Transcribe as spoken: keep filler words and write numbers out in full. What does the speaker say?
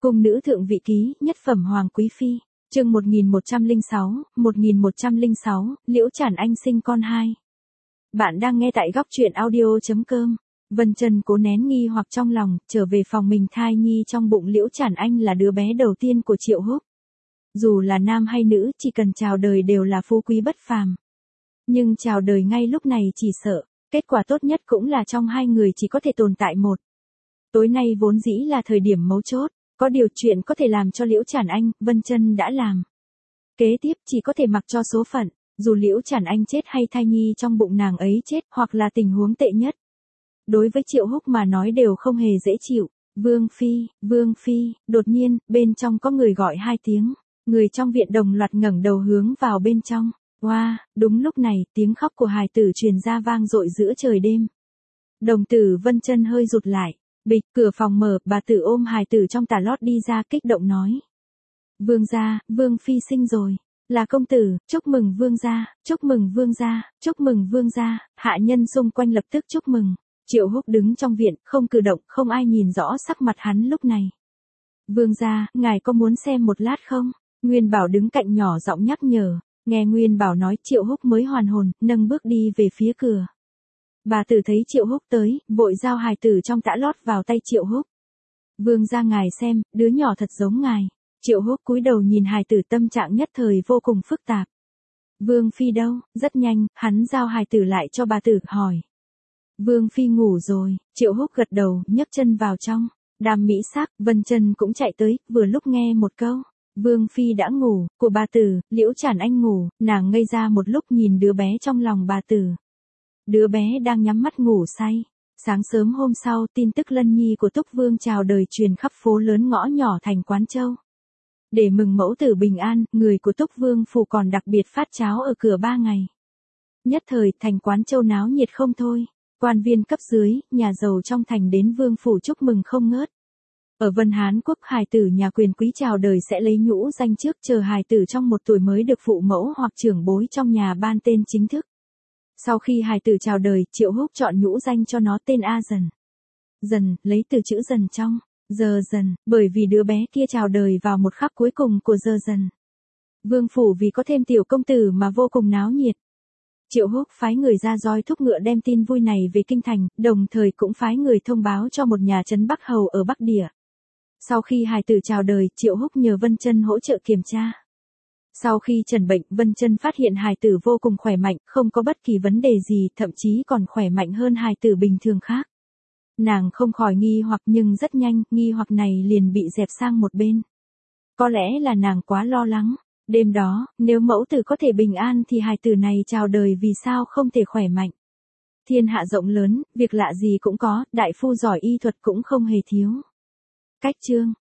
Cung nữ thượng vị ký, nhất phẩm hoàng quý phi. Chương một nghìn một trăm lẻ sáu, một nghìn một trăm lẻ sáu, Liễu Trản Anh sinh con hai. Bạn đang nghe tại góc truyện audio chấm com. Vân Trân cố nén nghi hoặc trong lòng, trở về phòng mình. Thai nhi trong bụng Liễu Trản Anh là đứa bé đầu tiên của Triệu Húc. Dù là nam hay nữ, chỉ cần chào đời đều là phú quý bất phàm. Nhưng chào đời ngay lúc này chỉ sợ, kết quả tốt nhất cũng là trong hai người chỉ có thể tồn tại một. Tối nay vốn dĩ là thời điểm mấu chốt, có điều chuyện có thể làm cho Liễu Trản Anh, Vân Trân đã làm. Kế tiếp chỉ có thể mặc cho số phận, dù Liễu Trản Anh chết hay thai nhi trong bụng nàng ấy chết, hoặc là tình huống tệ nhất. Đối với Triệu Húc mà nói đều không hề dễ chịu. Vương Phi, Vương Phi, đột nhiên, bên trong có người gọi hai tiếng. Người trong viện đồng loạt ngẩng đầu hướng vào bên trong. Wow, đúng lúc này, tiếng khóc của hài tử truyền ra vang dội giữa trời đêm. Đồng tử Vân Trân hơi rụt lại. Bịch, cửa phòng mở, bà tử ôm hài tử trong tà lót đi ra kích động nói. Vương gia, Vương Phi sinh rồi. Là công tử, chúc mừng Vương gia, chúc mừng Vương gia, chúc mừng Vương gia. Hạ nhân xung quanh lập tức chúc mừng. Triệu Húc đứng trong viện, không cử động, không ai nhìn rõ sắc mặt hắn lúc này. Vương gia, ngài có muốn xem một lát không? Nguyên Bảo đứng cạnh nhỏ giọng nhắc nhở. Nghe Nguyên Bảo nói, Triệu Húc mới hoàn hồn, nâng bước đi về phía cửa. Bà tử thấy Triệu Húc tới, vội giao hài tử trong tã lót vào tay Triệu Húc. Vương gia ngài xem, đứa nhỏ thật giống ngài. Triệu Húc cúi đầu nhìn hài tử, tâm trạng nhất thời vô cùng phức tạp. Vương Phi đâu? Rất nhanh, hắn giao hài tử lại cho bà tử, hỏi. Vương Phi ngủ rồi. Triệu Húc gật đầu, nhấc chân vào trong. Đàm mỹ sắc, Vân Trân cũng chạy tới, vừa lúc nghe một câu. Vương Phi đã ngủ, của bà tử, Liễu Trản Anh ngủ, nàng ngây ra một lúc nhìn đứa bé trong lòng bà tử. Đứa bé đang nhắm mắt ngủ say. Sáng sớm hôm sau, tin tức lân nhi của Túc Vương chào đời truyền khắp phố lớn ngõ nhỏ thành Quán Châu. Để mừng mẫu tử bình an, người của Túc Vương phủ còn đặc biệt phát cháo ở cửa ba ngày. Nhất thời, thành Quán Châu náo nhiệt không thôi. Quan viên cấp dưới, nhà giàu trong thành đến Vương phủ chúc mừng không ngớt. Ở Vân Hán Quốc, hài tử nhà quyền quý chào đời sẽ lấy nhũ danh trước, chờ hài tử trong một tuổi mới được phụ mẫu hoặc trưởng bối trong nhà ban tên chính thức. Sau khi hài tử chào đời, Triệu Húc chọn nhũ danh cho nó tên A Dần. Dần, lấy từ chữ dần trong, giờ dần, bởi vì đứa bé kia chào đời vào một khắc cuối cùng của giờ dần. Vương phủ vì có thêm tiểu công tử mà vô cùng náo nhiệt. Triệu Húc phái người ra roi thúc ngựa đem tin vui này về kinh thành, đồng thời cũng phái người thông báo cho một nhà trấn Bắc Hầu ở Bắc Địa. Sau khi hài tử chào đời, Triệu Húc nhờ Vân Trân hỗ trợ kiểm tra. Sau khi trần bệnh, Vân Trân phát hiện hài tử vô cùng khỏe mạnh, không có bất kỳ vấn đề gì, thậm chí còn khỏe mạnh hơn hài tử bình thường khác. Nàng không khỏi nghi hoặc, nhưng rất nhanh, nghi hoặc này liền bị dẹp sang một bên. Có lẽ là nàng quá lo lắng. Đêm đó, nếu mẫu tử có thể bình an thì hài tử này chào đời vì sao không thể khỏe mạnh. Thiên hạ rộng lớn, việc lạ gì cũng có, đại phu giỏi y thuật cũng không hề thiếu. Cách chương,